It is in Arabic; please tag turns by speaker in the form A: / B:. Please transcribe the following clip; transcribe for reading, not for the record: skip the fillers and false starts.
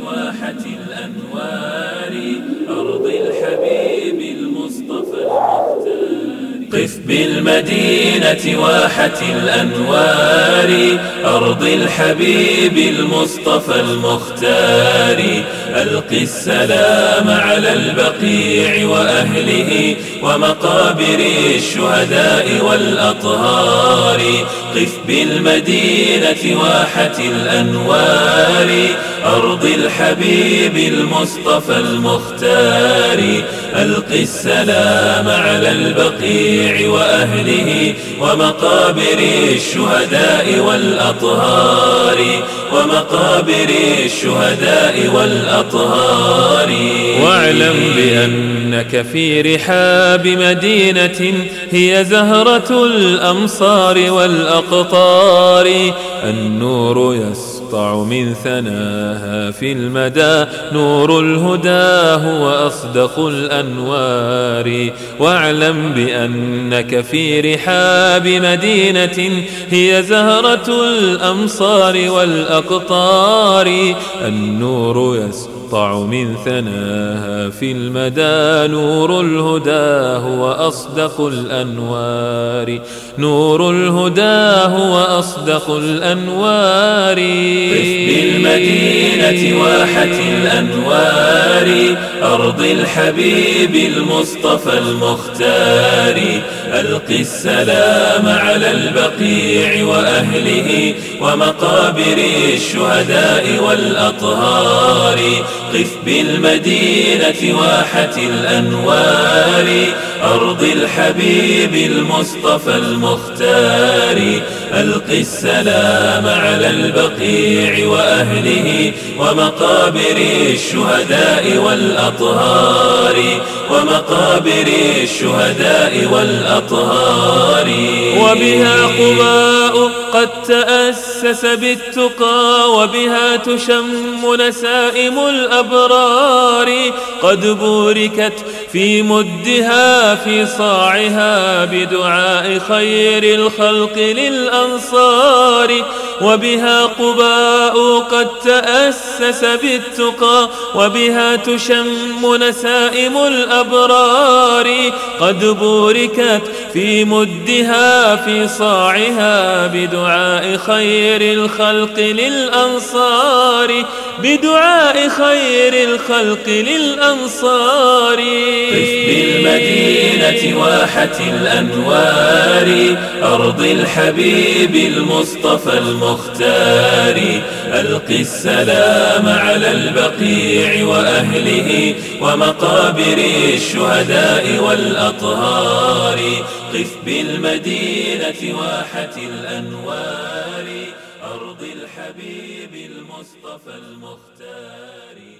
A: واحة الأنوار أرض الحبيب المصطفى المختار. قف بالمدينة واحة الأنوار أرض الحبيب المصطفى المختار. ألق السلام على البقيع وأهله ومقابر الشهداء والأطهار. قف بالمدينة واحة الأنوار أرض الحبيب المصطفى المختار. ألق السلام على البقيع وأهله ومقابر الشهداء والأطهار ومقابر الشهداء والأطهار. واعلم بأنك في رحاب مدينة هي زهرة الأمصار والأقطار. النور يسطع من ثناها في المدى، نور الهدى هو أصدق الأنوار. واعلم بأنك في رحاب مدينة هي زهرة الأمصار والأقطار. النور يسطع من ثناها في المدى، نور الهدى هو أصدق الأنوار. نور الهدى هو أصدق الأنوار. قف بالمدينة واحة الأنوار أرض الحبيب المصطفى المختار. ألق السلام على البقيع وأهله ومقابر الشهداء والأطهار. قف بالمدينة واحة الأنوار أرض الحبيب المصطفى المختار. ألق السلام على البقيع وأهله ومقابر الشهداء والأطهار ومقابر الشهداء والأطهار. وبها قباء قد تأسس بالتقى وبها تشم نسائم الأبرار. قد بوركت في مدها في صاعها بدعاء خير الخلق للأنصار. وبها قباء قد تأسس بالتقى وبها تشم نسائم الأبرار. قد بوركت في مدها في صاعها بدعاء خير الخلق للأنصار. بدعاء خير الخلق للأنصار. قف بالمدينة واحة الأنوار أرض الحبيب المصطفى المختار. ألق السلام على البقيع وأهله ومقابر الشهداء والأطهار. قف بالمدينة واحة الأنوار أرض الحبيب المصطفى المختار.